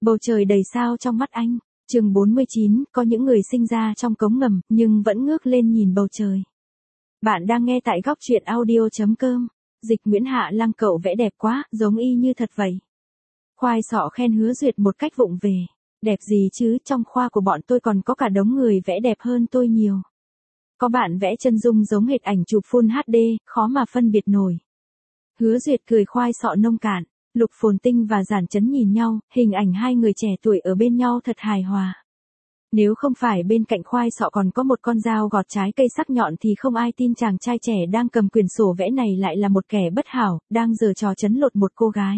Bầu trời đầy sao trong mắt anh. Chương 49, có những người sinh ra trong cống ngầm, nhưng vẫn ngước lên nhìn bầu trời. Bạn đang nghe tại góc truyện audio.com. Dịch Nguyễn Hạ Lăng, cậu vẽ đẹp quá, giống y như thật vậy. Khoai sọ khen Hứa Duyệt một cách vụng về. Đẹp gì chứ, trong khoa của bọn tôi còn có cả đống người vẽ đẹp hơn tôi nhiều. Có bạn vẽ chân dung giống hệt ảnh chụp Full HD, khó mà phân biệt nổi. Hứa Duyệt cười khoai sọ nông cạn. Lục Phồn Tinh và Giản Chấn nhìn nhau, hình ảnh hai người trẻ tuổi ở bên nhau thật hài hòa. Nếu không phải bên cạnh khoai sọ còn có một con dao gọt trái cây sắc nhọn thì không ai tin chàng trai trẻ đang cầm quyển sổ vẽ này lại là một kẻ bất hảo, đang giở trò trấn lột một cô gái.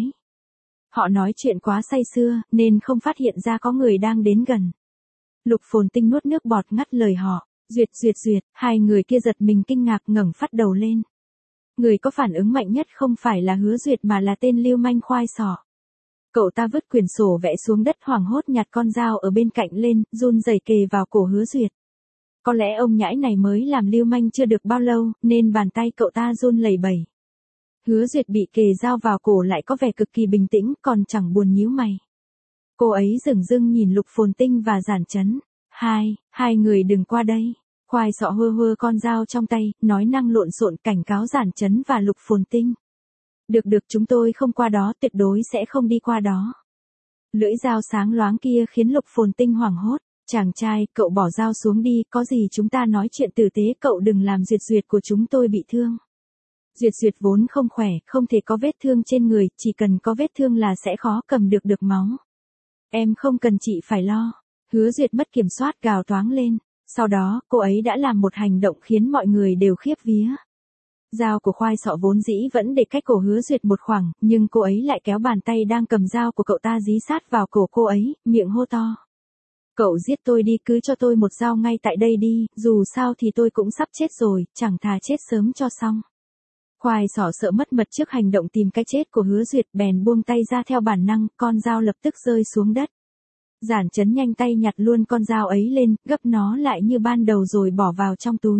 Họ nói chuyện quá say sưa, nên không phát hiện ra có người đang đến gần. Lục Phồn Tinh nuốt nước bọt ngắt lời họ. Duyệt, hai người kia giật mình kinh ngạc ngẩng phát đầu lên. Người có phản ứng mạnh nhất không phải là Hứa Duyệt mà là tên lưu manh khoai sọ. Cậu ta vứt quyển sổ vẽ xuống đất, hoảng hốt nhặt con dao ở bên cạnh lên, run rẩy kề vào cổ Hứa Duyệt. Có lẽ ông nhãi này mới làm lưu manh chưa được bao lâu, nên bàn tay cậu ta run lẩy bẩy. Hứa Duyệt bị kề dao vào cổ lại có vẻ cực kỳ bình tĩnh, còn chẳng buồn nhíu mày. Cô ấy dửng dưng nhìn Lục Phồn Tinh và Giản Chấn. Hai người đừng qua đây. Khoai sọ hơ con dao trong tay, nói năng lộn xộn cảnh cáo Giản Chấn và Lục Phồn Tinh. Được, chúng tôi không qua đó, tuyệt đối sẽ không đi qua đó. Lưỡi dao sáng loáng kia khiến Lục Phồn Tinh hoảng hốt. Chàng trai, cậu bỏ dao xuống đi, có gì chúng ta nói chuyện tử tế, cậu đừng làm Duyệt của chúng tôi bị thương. Duyệt vốn không khỏe, không thể có vết thương trên người, chỉ cần có vết thương là sẽ khó cầm được máu. Em không cần chị phải lo. Hứa Duyệt mất kiểm soát gào toáng lên. Sau đó, cô ấy đã làm một hành động khiến mọi người đều khiếp vía. Dao của khoai sọ vốn dĩ vẫn để cách cổ Hứa Duyệt một khoảng, nhưng cô ấy lại kéo bàn tay đang cầm dao của cậu ta dí sát vào cổ cô ấy, miệng hô to. Cậu giết tôi đi, cứ cho tôi một dao ngay tại đây đi, dù sao thì tôi cũng sắp chết rồi, chẳng thà chết sớm cho xong. Khoai sọ sợ mất mật trước hành động tìm cái chết của Hứa Duyệt, bèn buông tay ra theo bản năng, con dao lập tức rơi xuống đất. Giản Chấn nhanh tay nhặt luôn con dao ấy lên, gấp nó lại như ban đầu rồi bỏ vào trong túi.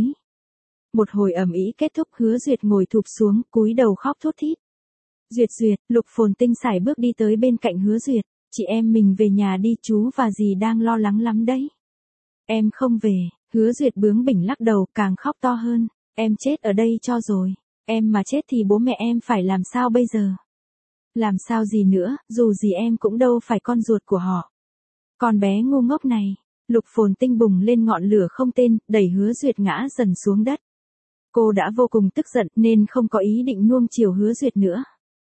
Một hồi ầm ĩ kết thúc, Hứa Duyệt ngồi thụp xuống, cúi đầu khóc thút thít. Duyệt, Lục Phồn Tinh sải bước đi tới bên cạnh Hứa Duyệt. Chị em mình về nhà đi, chú và dì đang lo lắng lắm đấy. Em không về. Hứa Duyệt bướng bỉnh lắc đầu, càng khóc to hơn. Em chết ở đây cho rồi. Em mà chết thì bố mẹ em phải làm sao bây giờ? Làm sao gì nữa, dù gì em cũng đâu phải con ruột của họ. Con bé ngu ngốc này. Lục Phồn Tinh bùng lên ngọn lửa không tên, đẩy Hứa Duyệt ngã dần xuống đất. Cô đã vô cùng tức giận nên không có ý định nuông chiều Hứa Duyệt nữa.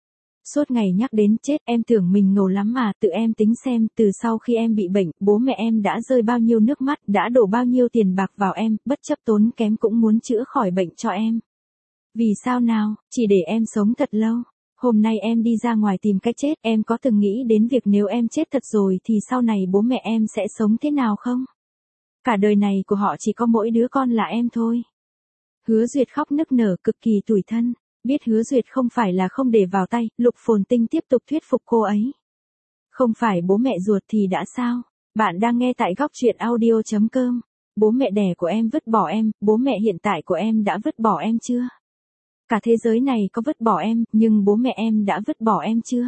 Suốt ngày nhắc đến chết, em tưởng mình ngầu lắm mà, tự em tính xem, từ sau khi em bị bệnh, bố mẹ em đã rơi bao nhiêu nước mắt, đã đổ bao nhiêu tiền bạc vào em, bất chấp tốn kém cũng muốn chữa khỏi bệnh cho em. Vì sao nào, chỉ để em sống thật lâu. Hôm nay em đi ra ngoài tìm cái chết, em có từng nghĩ đến việc nếu em chết thật rồi thì sau này bố mẹ em sẽ sống thế nào không? Cả đời này của họ chỉ có mỗi đứa con là em thôi. Hứa Duyệt khóc nức nở, cực kỳ tủi thân. Biết Hứa Duyệt không phải là không để vào tay, Lục Phồn Tinh tiếp tục thuyết phục cô ấy. Không phải bố mẹ ruột thì đã sao? Bạn đang nghe tại góc truyện audio.com. Bố mẹ đẻ của em vứt bỏ em, bố mẹ hiện tại của em đã vứt bỏ em chưa? Cả thế giới này có vứt bỏ em, nhưng bố mẹ em đã vứt bỏ em chưa?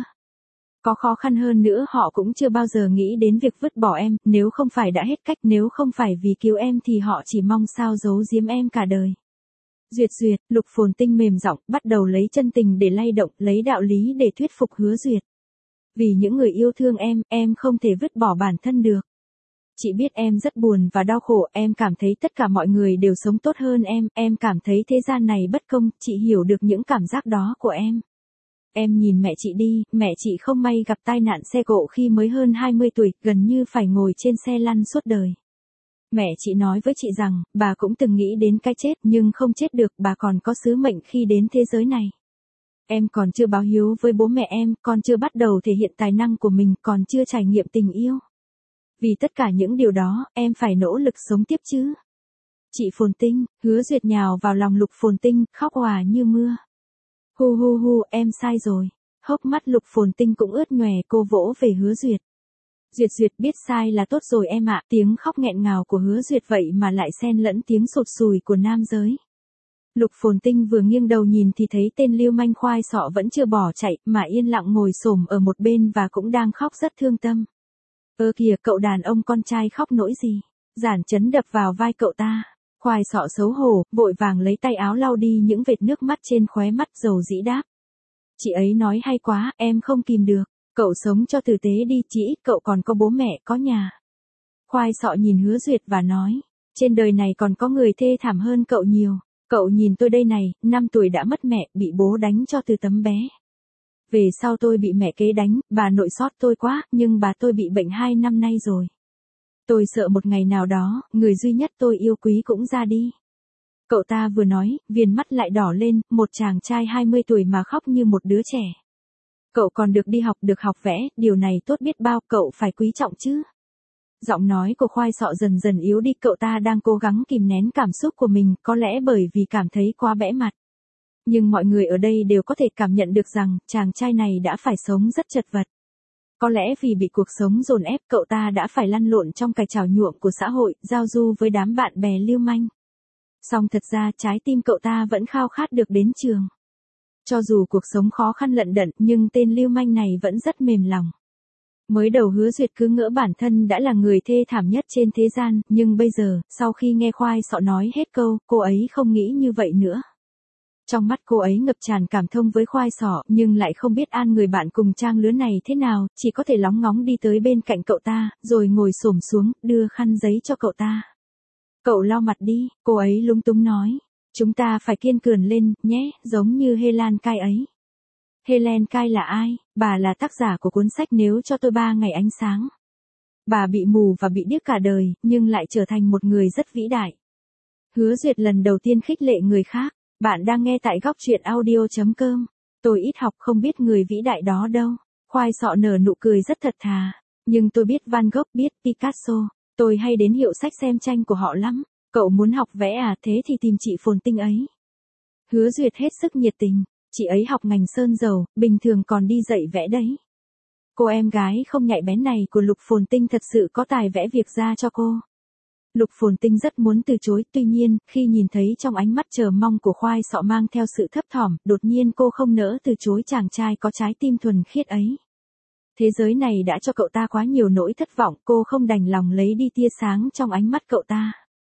Có khó khăn hơn nữa họ cũng chưa bao giờ nghĩ đến việc vứt bỏ em, nếu không phải đã hết cách, nếu không phải vì cứu em thì họ chỉ mong sao giấu giếm em cả đời. Duyệt, Lục Phồn Tinh mềm giọng, bắt đầu lấy chân tình để lay động, lấy đạo lý để thuyết phục Hứa Duyệt. Vì những người yêu thương em không thể vứt bỏ bản thân được. Chị biết em rất buồn và đau khổ, em cảm thấy tất cả mọi người đều sống tốt hơn em cảm thấy thế gian này bất công, chị hiểu được những cảm giác đó của em. Em nhìn mẹ chị đi, mẹ chị không may gặp tai nạn xe cộ khi mới hơn 20 tuổi, gần như phải ngồi trên xe lăn suốt đời. Mẹ chị nói với chị rằng, bà cũng từng nghĩ đến cái chết nhưng không chết được, bà còn có sứ mệnh khi đến thế giới này. Em còn chưa báo hiếu với bố mẹ em, còn chưa bắt đầu thể hiện tài năng của mình, còn chưa trải nghiệm tình yêu. Vì tất cả những điều đó, em phải nỗ lực sống tiếp chứ. Chị Phồn Tinh, Hứa Duyệt nhào vào lòng Lục Phồn Tinh, khóc òa như mưa. Hu, em sai rồi. Hốc mắt Lục Phồn Tinh cũng ướt nhòe, cô vỗ về Hứa Duyệt. Duyệt biết sai là tốt rồi em ạ, tiếng khóc nghẹn ngào của Hứa Duyệt vậy mà lại xen lẫn tiếng sụt sùi của nam giới. Lục Phồn Tinh vừa nghiêng đầu nhìn thì thấy tên lưu manh khoai sọ vẫn chưa bỏ chạy, mà yên lặng ngồi xổm ở một bên và cũng đang khóc rất thương tâm. Ơ kìa, cậu đàn ông con trai khóc nỗi gì? Giản Chấn đập vào vai cậu ta. Khoai sọ xấu hổ, vội vàng lấy tay áo lau đi những vệt nước mắt trên khóe mắt, dầu dĩ đáp. Chị ấy nói hay quá, em không kìm được. Cậu sống cho tử tế đi, chị ít cậu còn có bố mẹ, có nhà. Khoai sọ nhìn Hứa Duyệt và nói. Trên đời này còn có người thê thảm hơn cậu nhiều. Cậu nhìn tôi đây này, 5 tuổi đã mất mẹ, bị bố đánh cho từ tấm bé. Về sau tôi bị mẹ kế đánh, bà nội xót tôi quá, nhưng bà tôi bị bệnh 2 năm nay rồi. Tôi sợ một ngày nào đó, người duy nhất tôi yêu quý cũng ra đi. Cậu ta vừa nói, viền mắt lại đỏ lên, một chàng trai 20 tuổi mà khóc như một đứa trẻ. Cậu còn được đi học, được học vẽ, điều này tốt biết bao, cậu phải quý trọng chứ. Giọng nói của Khoai sọ dần dần yếu đi, cậu ta đang cố gắng kìm nén cảm xúc của mình, có lẽ bởi vì cảm thấy quá bẽ mặt. Nhưng mọi người ở đây đều có thể cảm nhận được rằng, chàng trai này đã phải sống rất chật vật. Có lẽ vì bị cuộc sống dồn ép, cậu ta đã phải lăn lộn trong cài chảo nhuộm của xã hội, giao du với đám bạn bè lưu manh. Song thật ra trái tim cậu ta vẫn khao khát được đến trường. Cho dù cuộc sống khó khăn lận đận, nhưng tên lưu manh này vẫn rất mềm lòng. Mới đầu Hứa Duyệt cứ ngỡ bản thân đã là người thê thảm nhất trên thế gian, nhưng bây giờ, sau khi nghe Khoai sọ nói hết câu, cô ấy không nghĩ như vậy nữa. Trong mắt cô ấy ngập tràn cảm thông với Khoai sọ, nhưng lại không biết an người bạn cùng trang lứa này thế nào, chỉ có thể lóng ngóng đi tới bên cạnh cậu ta, rồi ngồi xổm xuống, đưa khăn giấy cho cậu ta. Cậu lau mặt đi, cô ấy lúng túng nói. Chúng ta phải kiên cường lên, nhé, giống như Helen Cai ấy. Helen Cai là ai? Bà là tác giả của cuốn sách Nếu cho tôi 3 ngày ánh sáng. Bà bị mù và bị điếc cả đời, nhưng lại trở thành một người rất vĩ đại. Hứa Duyệt lần đầu tiên khích lệ người khác. Bạn đang nghe tại góc truyện audio.com. Tôi ít học không biết người vĩ đại đó đâu. Khoai sọ nở nụ cười rất thật thà. Nhưng tôi biết Van Gogh, biết Picasso. Tôi hay đến hiệu sách xem tranh của họ lắm. Cậu muốn học vẽ à, thế thì tìm chị Phồn Tinh ấy. Hứa Duyệt hết sức nhiệt tình. Chị ấy học ngành sơn dầu, bình thường còn đi dạy vẽ đấy. Cô em gái không nhạy bén này của Lục Phồn Tinh thật sự có tài vẽ việc ra cho cô. Lục Phồn Tinh rất muốn từ chối, tuy nhiên, khi nhìn thấy trong ánh mắt chờ mong của Khoai sọ mang theo sự thấp thỏm, đột nhiên cô không nỡ từ chối chàng trai có trái tim thuần khiết ấy. Thế giới này đã cho cậu ta quá nhiều nỗi thất vọng, cô không đành lòng lấy đi tia sáng trong ánh mắt cậu ta.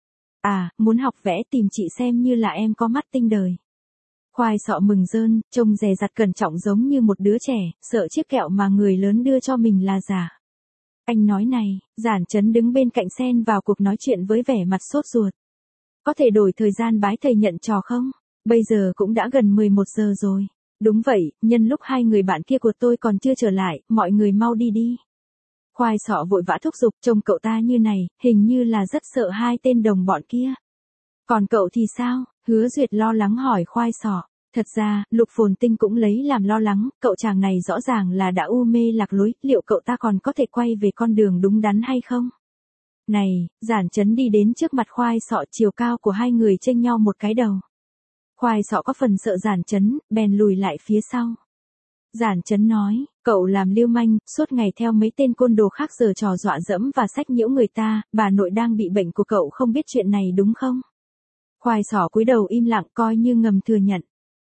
À, muốn học vẽ tìm chị xem như là em có mắt tinh đời. Khoai sọ mừng rơn, trông dè dặt cẩn trọng giống như một đứa trẻ, sợ chiếc kẹo mà người lớn đưa cho mình là giả. Anh nói này, Giản Chấn đứng bên cạnh xen vào cuộc nói chuyện với vẻ mặt sốt ruột. Có thể đổi thời gian bái thầy nhận trò không? Bây giờ cũng đã gần 11 giờ rồi. Đúng vậy, nhân lúc hai người bạn kia của tôi còn chưa trở lại, mọi người mau đi đi. Khoai sọ vội vã thúc giục, trông cậu ta như này, hình như là rất sợ hai tên đồng bọn kia. Còn cậu thì sao? Hứa Duyệt lo lắng hỏi Khoai sọ. Thật ra, Lục Phồn Tinh cũng lấy làm lo lắng, cậu chàng này rõ ràng là đã u mê lạc lối, liệu cậu ta còn có thể quay về con đường đúng đắn hay không? Này, Giản Chấn đi đến trước mặt Khoai sọ, chiều cao của hai người chênh nhau một cái đầu. Khoai sọ có phần sợ Giản Chấn, bèn lùi lại phía sau. Giản Chấn nói, cậu làm lưu manh, suốt ngày theo mấy tên côn đồ khác giở trò dọa dẫm và sách nhiễu người ta, bà nội đang bị bệnh của cậu không biết chuyện này đúng không? Khoai sọ cúi đầu im lặng coi như ngầm thừa nhận.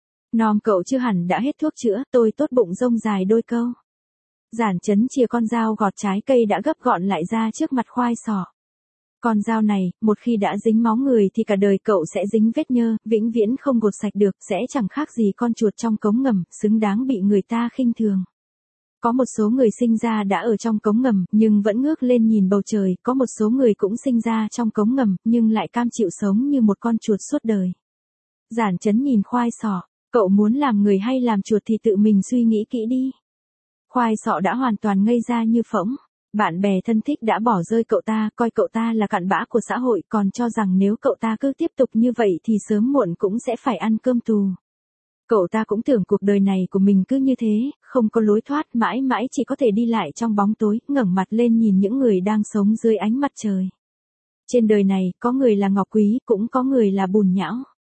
Nom cậu chưa hẳn đã hết thuốc chữa, tôi tốt bụng rông dài đôi câu. Giản Chấn chìa con dao gọt trái cây đã gấp gọn lại ra trước mặt Khoai sọ. Con dao này, một khi đã dính máu người thì cả đời cậu sẽ dính vết nhơ, vĩnh viễn không gột sạch được, sẽ chẳng khác gì con chuột trong cống ngầm, xứng đáng bị người ta khinh thường. Có một số người sinh ra đã ở trong cống ngầm, nhưng vẫn ngước lên nhìn bầu trời, có một số người cũng sinh ra trong cống ngầm, nhưng lại cam chịu sống như một con chuột suốt đời. Giản Chấn nhìn Khoai sọ, cậu muốn làm người hay làm chuột thì tự mình suy nghĩ kỹ đi. Khoai sọ đã hoàn toàn ngây ra như phỗng. Bạn bè thân thích đã bỏ rơi cậu ta, coi cậu ta là cặn bã của xã hội, còn cho rằng nếu cậu ta cứ tiếp tục như vậy thì sớm muộn cũng sẽ phải ăn cơm tù. Cậu ta cũng tưởng cuộc đời này của mình cứ như thế, không có lối thoát, mãi mãi chỉ có thể đi lại trong bóng tối, ngẩng mặt lên nhìn những người đang sống dưới ánh mặt trời. Trên đời này, có người là ngọc quý, cũng có người là bùn nhão.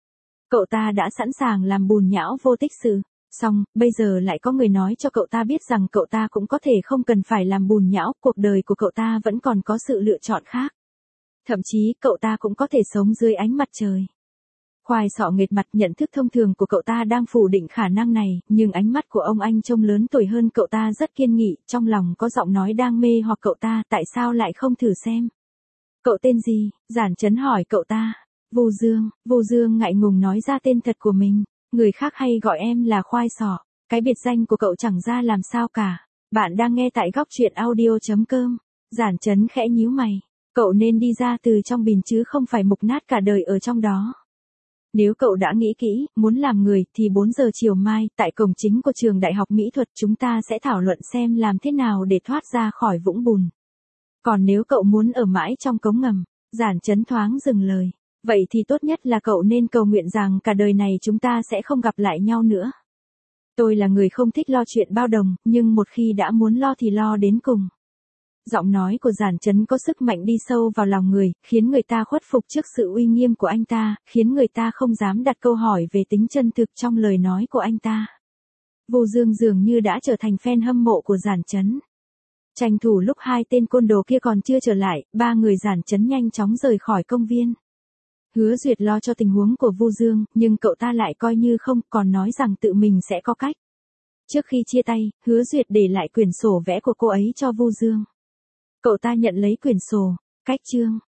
Cậu ta đã sẵn sàng làm bùn nhão vô tích sự. Xong, bây giờ lại có người nói cho cậu ta biết rằng cậu ta cũng có thể không cần phải làm bùn nhão, cuộc đời của cậu ta vẫn còn có sự lựa chọn khác. Thậm chí, cậu ta cũng có thể sống dưới ánh mặt trời. Khoai sọ nghệt mặt, nhận thức thông thường của cậu ta đang phủ định khả năng này, nhưng ánh mắt của ông anh trông lớn tuổi hơn cậu ta rất kiên nghị, trong lòng có giọng nói đang mê hoặc cậu ta, tại sao lại không thử xem. Cậu tên gì? Giản Chấn hỏi cậu ta. Vô Dương ngại ngùng nói ra tên thật của mình. Người khác hay gọi em là Khoai sọ, cái biệt danh của cậu chẳng ra làm sao cả. Bạn đang nghe tại góc truyện audio.com. Giản Chấn khẽ nhíu mày. Cậu nên đi ra từ trong bìn chứ không phải mục nát cả đời ở trong đó. Nếu cậu đã nghĩ kỹ, muốn làm người, thì 4 giờ chiều mai, tại cổng chính của trường Đại học Mỹ thuật chúng ta sẽ thảo luận xem làm thế nào để thoát ra khỏi vũng bùn. Còn nếu cậu muốn ở mãi trong cống ngầm, Giản Chấn thoáng dừng lời. Vậy thì tốt nhất là cậu nên cầu nguyện rằng cả đời này chúng ta sẽ không gặp lại nhau nữa. Tôi là người không thích lo chuyện bao đồng, nhưng một khi đã muốn lo thì lo đến cùng. Giọng nói của Giản Chấn có sức mạnh đi sâu vào lòng người, khiến người ta khuất phục trước sự uy nghiêm của anh ta, khiến người ta không dám đặt câu hỏi về tính chân thực trong lời nói của anh ta. Vô Dương dường như đã trở thành fan hâm mộ của Giản Chấn. Tranh thủ lúc hai tên côn đồ kia còn chưa trở lại, ba người Giản Chấn nhanh chóng rời khỏi công viên. Hứa Duyệt lo cho tình huống của Vô Dương, nhưng cậu ta lại coi như không, còn nói rằng tự mình sẽ có cách. Trước khi chia tay, Hứa Duyệt để lại quyển sổ vẽ của cô ấy cho Vô Dương. Cậu ta nhận lấy quyển sổ, cách chương,